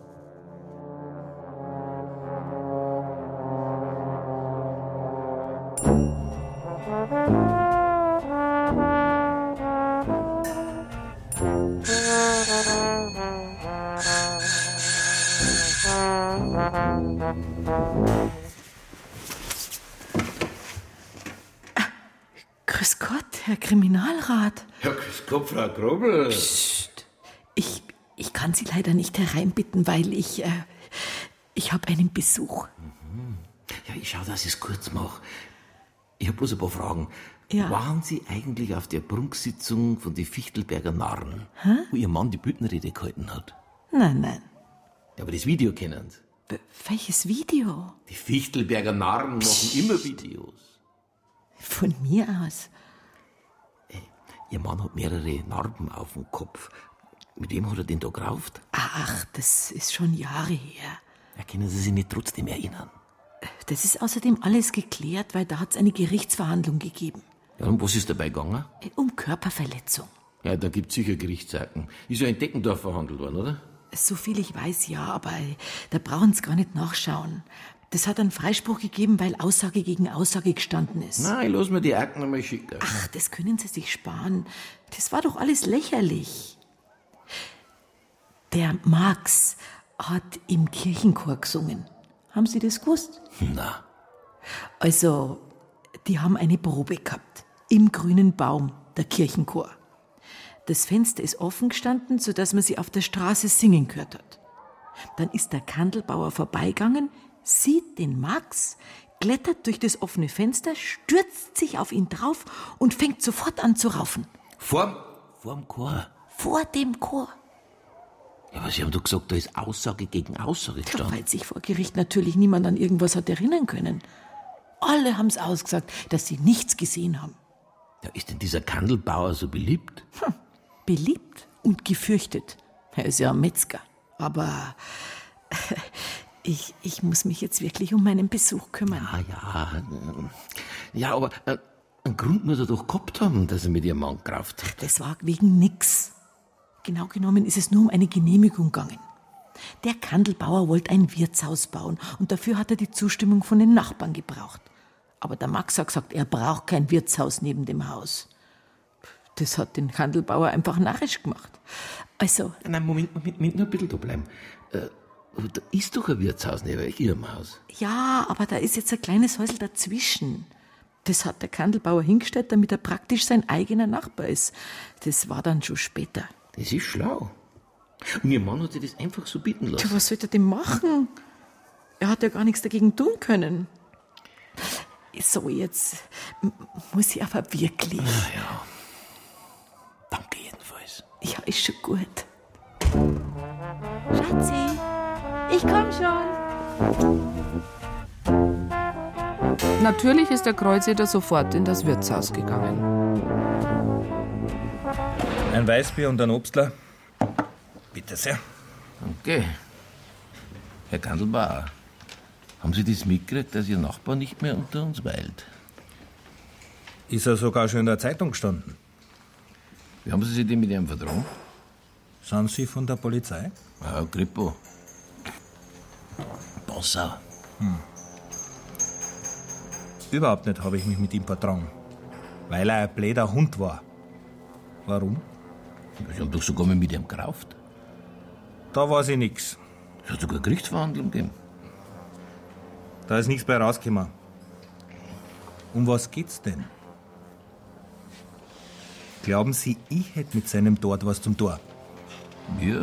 Grüß Gott, Herr Kriminalrat. Ja, grüß Gott, Frau Grobel. Psst. Ich kann Sie leider nicht hereinbitten, weil ich habe einen Besuch. Ja, ich schau, dass ich es kurz mache. Ich habe bloß ein paar Fragen. Ja. Waren Sie eigentlich auf der Prunksitzung von den Fichtelberger Narren, wo Ihr Mann die Büttenrede gehalten hat? Nein. Ja, aber das Video kennen Sie. Welches Video? Die Fichtelberger Narren machen immer Videos. Von mir aus? Ihr Mann hat mehrere Narben auf dem Kopf. Mit wem hat er denn da gerauft? Ach, das ist schon Jahre her. Ja, können Sie sich nicht trotzdem erinnern? Das ist außerdem alles geklärt, weil da hat es eine Gerichtsverhandlung gegeben. Ja, und was ist dabei gegangen? Um Körperverletzung. Ja, da gibt's sicher Gerichtsakten. Ist ja in Deckendorf verhandelt worden, oder? So viel ich weiß, ja, aber da brauchen Sie gar nicht nachschauen. Das hat einen Freispruch gegeben, weil Aussage gegen Aussage gestanden ist. Nein, lass mir die Akten einmal schicken. Ach, das können Sie sich sparen. Das war doch alles lächerlich. Der Marx hat im Kirchenchor gesungen. Haben Sie das gewusst? Na. Also, die haben eine Probe gehabt. Im grünen Baum, der Kirchenchor. Das Fenster ist offen gestanden, sodass man sie auf der Straße singen gehört hat. Dann ist der Kandelbauer vorbeigegangen, sieht den Marx, klettert durch das offene Fenster, stürzt sich auf ihn drauf und fängt sofort an zu raufen. Vorm Chor? Vor dem Chor. Ja, aber Sie haben doch gesagt, da ist Aussage gegen Aussage gestanden. Weil sich vor Gericht natürlich niemand an irgendwas hat erinnern können. Alle haben's ausgesagt, dass sie nichts gesehen haben. Ja, ist denn dieser Kandelbauer so beliebt? Beliebt und gefürchtet. Er ist ja ein Metzger. Aber ich muss mich jetzt wirklich um meinen Besuch kümmern. Ja, aber einen Grund muss er doch gehabt haben, dass er mit Ihrem Mann gerauft hat. Das war wegen nix. Genau genommen ist es nur um eine Genehmigung gegangen. Der Kandelbauer wollte ein Wirtshaus bauen und dafür hat er die Zustimmung von den Nachbarn gebraucht. Aber der Max hat gesagt, er braucht kein Wirtshaus neben dem Haus. Das hat den Kandelbauer einfach narrisch gemacht. Also... Nein, Moment, nur ein bisschen da bleiben. Da ist doch ein Wirtshaus neben Ihrem Haus. Ja, aber da ist jetzt ein kleines Häusl dazwischen. Das hat der Kandelbauer hingestellt, damit er praktisch sein eigener Nachbar ist. Das war dann schon später. Das ist schlau. Und Ihr Mann hat sich das einfach so bieten lassen. Ja, was sollte er denn machen? Er hat ja gar nichts dagegen tun können. So, jetzt muss ich aber wirklich. Na ja. Danke jedenfalls. Ja, ist schon gut. Schatzi, ich komm schon. Natürlich ist der Kreuzeder sofort in das Wirtshaus gegangen. Ein Weißbier und ein Obstler. Bitte sehr. Danke. Herr Kandelbauer, haben Sie das mitgekriegt, dass Ihr Nachbar nicht mehr unter uns weilt? Ist er sogar schon in der Zeitung gestanden? Wie haben Sie sich denn mit ihm vertragen? Sind Sie von der Polizei? Ja, Grippo. Passau. Überhaupt nicht habe ich mich mit ihm vertragen. Weil er ein bläder Hund war. Warum? Sie haben doch sogar mal mit ihm gerauft. Da weiß ich nix. Es hat sogar Gerichtsverhandlungen gegeben. Da ist nichts bei rausgekommen. Um was geht's denn? Glauben Sie, ich hätte mit seinem Tod was zum Tor? Wir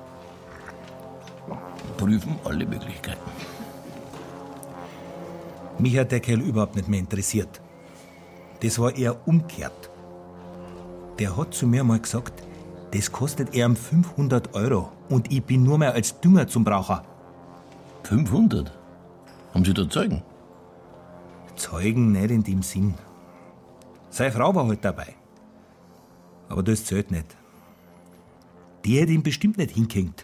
prüfen alle Möglichkeiten. Mich hat der Kerl überhaupt nicht mehr interessiert. Das war eher umgekehrt. Der hat zu mir mal gesagt, das kostet er 500 € und ich bin nur mehr als Dünger zum Braucher. 500? Haben Sie da Zeugen? Zeugen nicht in dem Sinn. Seine Frau war halt dabei. Aber das zählt nicht. Die hätte ihn bestimmt nicht hingehängt.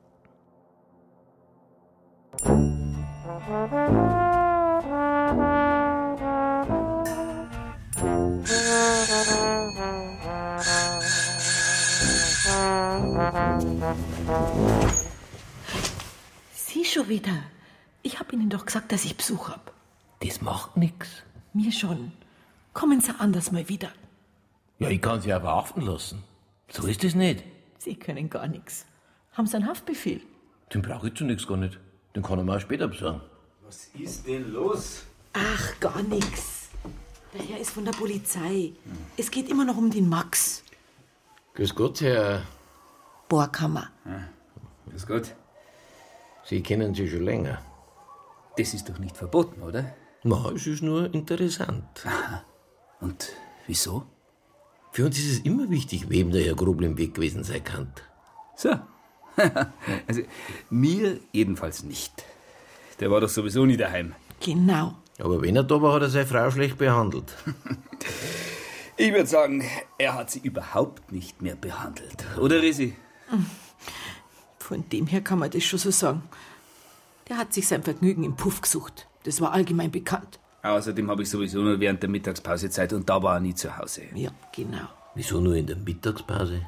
Sie schon wieder. Ich hab Ihnen doch gesagt, dass ich Besuch hab. Das macht nix. Mir schon. Kommen Sie anders mal wieder. Ja, ich kann Sie aber haften lassen. So ist es nicht. Sie können gar nichts. Haben Sie einen Haftbefehl? Den brauche ich zunächst gar nicht. Den kann er mir auch später besorgen. Was ist denn los? Ach, gar nichts. Der Herr ist von der Polizei. Es geht immer noch um den Max. Grüß Gott, Herr... Borkammer. Grüß Gott. Sie kennen Sie schon länger. Das ist doch nicht verboten, oder? Na, es ist nur interessant. Aha. Und wieso? Für uns ist es immer wichtig, wem der Herr Grobel im Weg gewesen sein kann. So. Also, mir jedenfalls nicht. Der war doch sowieso nie daheim. Genau. Aber wenn er da war, hat er seine Frau schlecht behandelt. Ich würde sagen, er hat sie überhaupt nicht mehr behandelt. Oder, Risi? Von dem her kann man das schon so sagen. Der hat sich sein Vergnügen im Puff gesucht. Das war allgemein bekannt. Außerdem habe ich sowieso nur während der Mittagspause Zeit und da war er nie zu Hause. Ja, genau. Wieso nur in der Mittagspause?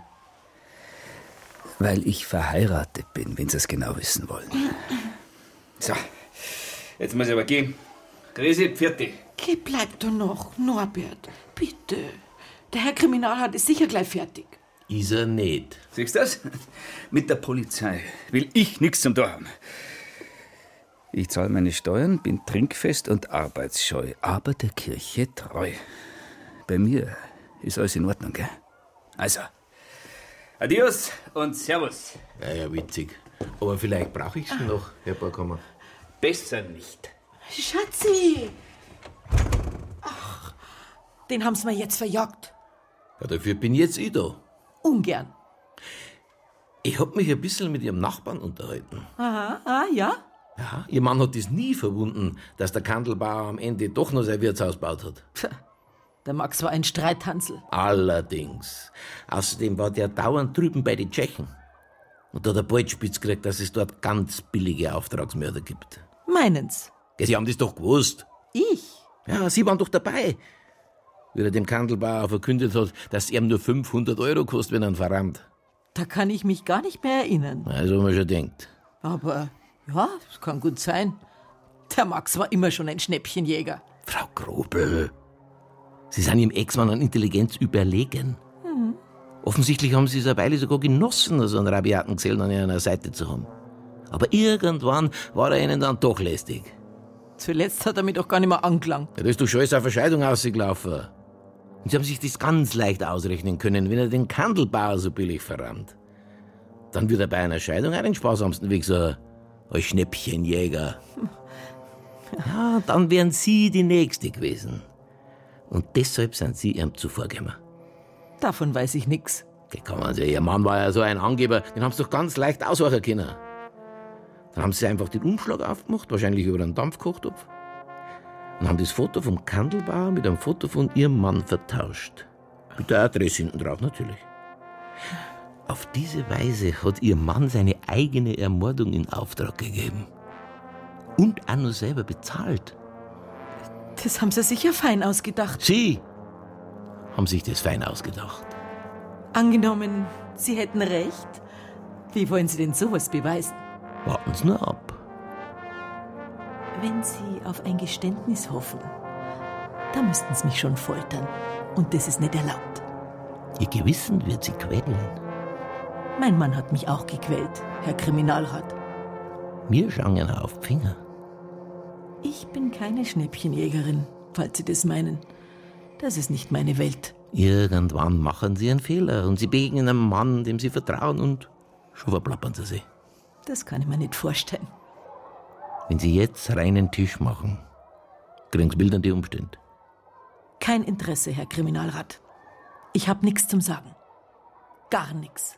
Weil ich verheiratet bin, wenn Sie es genau wissen wollen. So, jetzt muss ich aber gehen. Grüße, Pfiatti. Geh, bleib doch noch, Norbert. Bitte. Der Herr Kriminalrat ist sicher gleich fertig. Ist er nicht. Siehst du das? Mit der Polizei will ich nichts zum Tor haben. Ich zahle meine Steuern, bin trinkfest und arbeitsscheu, aber der Kirche treu. Bei mir ist alles in Ordnung, gell? Also, adios und servus. Ja, witzig. Aber vielleicht brauche ich es noch, Herr Borkammer. Besser nicht. Schatzi! Ach, den haben sie mir jetzt verjagt. Ja, dafür bin jetzt ich da. Ungern. Ich hab mich ein bisschen mit Ihrem Nachbarn unterhalten. Aha, ja? Ja, Ihr Mann hat es nie verwunden, dass der Kandelbauer am Ende doch noch sein Wirtshaus gebaut hat. Pff, der Max war ein Streithansel. Allerdings. Außerdem war der dauernd drüben bei den Tschechen. Und da hat er bald spitz gekriegt, dass es dort ganz billige Auftragsmörder gibt. Meinen's? Ja, Sie haben das doch gewusst. Ich? Ja, Sie waren doch dabei. Wie er dem Kandelbauer verkündet hat, dass er ihm nur 500 € kostet, wenn er ihn verrammt. Da kann ich mich gar nicht mehr erinnern. Also, man schon denkt. Aber, ja, das kann gut sein. Der Max war immer schon ein Schnäppchenjäger. Frau Grobel, Sie sind Ihrem Ex-Mann an Intelligenz überlegen. Mhm. Offensichtlich haben Sie es eine Weile sogar genossen, so einen rabiaten Gesellen an Ihrer Seite zu haben. Aber irgendwann war er Ihnen dann doch lästig. Zuletzt hat er mich doch gar nicht mehr angelangt. Ja, da ist doch schon alles auf eine Scheidung ausgelaufen. Und Sie haben sich das ganz leicht ausrechnen können, wenn er den Kandelbauer so billig verrammt. Dann wird er bei einer Scheidung auch den sparsamsten Weg so als Schnäppchenjäger. Ja, dann wären Sie die Nächste gewesen. Und deshalb sind Sie ihm zuvorgekommen. Davon weiß ich nix. Kann man sehen, Ihr Mann war ja so ein Angeber, den haben Sie doch ganz leicht auswachen können. Dann haben Sie einfach den Umschlag aufgemacht, wahrscheinlich über einen Dampfkochtopf. Und haben das Foto vom Kandelbauer mit einem Foto von Ihrem Mann vertauscht. Mit der Adresse hinten drauf natürlich. Auf diese Weise hat Ihr Mann seine eigene Ermordung in Auftrag gegeben. Und auch noch selber bezahlt. Das haben Sie sicher fein ausgedacht. Sie haben sich das fein ausgedacht. Angenommen, Sie hätten recht. Wie wollen Sie denn sowas beweisen? Warten Sie nur ab. Wenn Sie auf ein Geständnis hoffen, da müssten Sie mich schon foltern. Und das ist nicht erlaubt. Ihr Gewissen wird Sie quälen. Mein Mann hat mich auch gequält, Herr Kriminalrat. Mir schauen Ihnen auf die Finger. Ich bin keine Schnäppchenjägerin, falls Sie das meinen. Das ist nicht meine Welt. Irgendwann machen Sie einen Fehler und Sie begegnen einem Mann, dem Sie vertrauen, und schon verplappern Sie sich. Das kann ich mir nicht vorstellen. Wenn Sie jetzt reinen Tisch machen, kriegen Sie Bild an die Umstände. Kein Interesse, Herr Kriminalrat. Ich habe nichts zum Sagen. Gar nichts.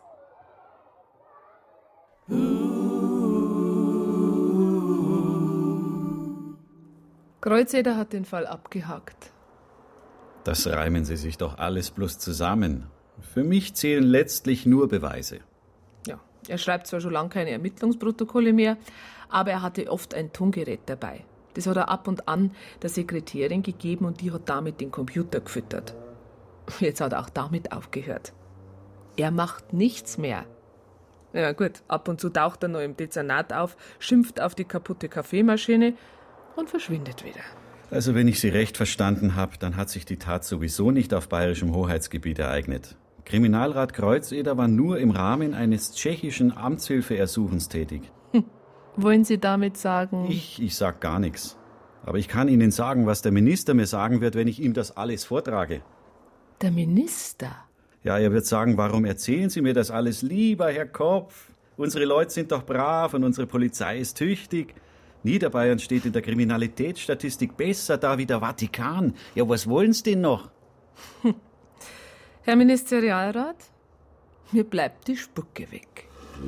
Kreuzeder hat den Fall abgehakt. Das reimen Sie sich doch alles bloß zusammen. Für mich zählen letztlich nur Beweise. Ja, er schreibt zwar schon lange keine Ermittlungsprotokolle mehr, aber er hatte oft ein Tongerät dabei. Das hat er ab und an der Sekretärin gegeben und die hat damit den Computer gefüttert. Jetzt hat er auch damit aufgehört. Er macht nichts mehr. Ja gut, ab und zu taucht er noch im Dezernat auf, schimpft auf die kaputte Kaffeemaschine und verschwindet wieder. Also wenn ich Sie recht verstanden habe, dann hat sich die Tat sowieso nicht auf bayerischem Hoheitsgebiet ereignet. Kriminalrat Kreuzeder war nur im Rahmen eines tschechischen Amtshilfeersuchens tätig. Wollen Sie damit sagen? Ich sag gar nichts. Aber ich kann Ihnen sagen, was der Minister mir sagen wird, wenn ich ihm das alles vortrage. Der Minister? Ja, er wird sagen, warum erzählen Sie mir das alles, lieber Herr Kopf? Unsere Leute sind doch brav und unsere Polizei ist tüchtig. Niederbayern steht in der Kriminalitätsstatistik besser da wie der Vatikan. Ja, was wollen Sie denn noch? Herr Ministerialrat, mir bleibt die Spucke weg.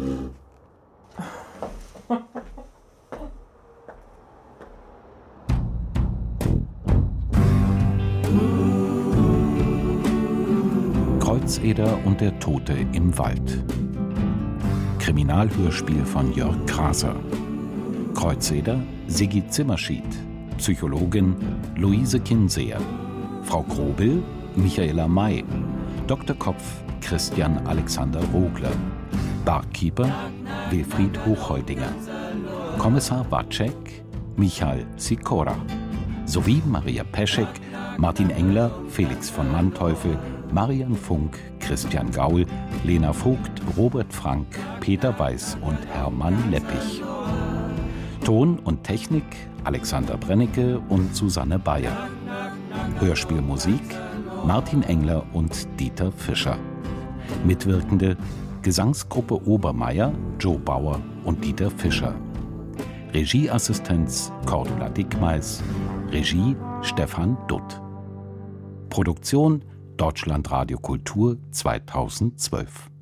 Kreuzeder und der Tote im Wald. Kriminalhörspiel von Jörg Kraser. Kreuzeder Siggi Zimmerschied. Psychologin Luise Kinseer. Frau Krobel Michaela May. Dr. Kopf Christian Alexander Rogler. Barkeeper Wilfried Hochholdinger. Kommissar Wacek Michal Sikora. Sowie Maria Peschek, Martin Engler, Felix von Manteuffel, Marian Funk, Christian Gaul, Lena Vogt, Robert Frank, Peter Weiß und Hermann Leppich. Ton und Technik Alexander Brennecke und Susanne Bayer. Hörspielmusik Martin Engler und Dieter Fischer. Mitwirkende Gesangsgruppe Obermeier, Joe Bauer und Dieter Fischer. Regieassistenz Cordula Dickmeis. Regie Stefan Dutt. Produktion Deutschlandradio Kultur 2012.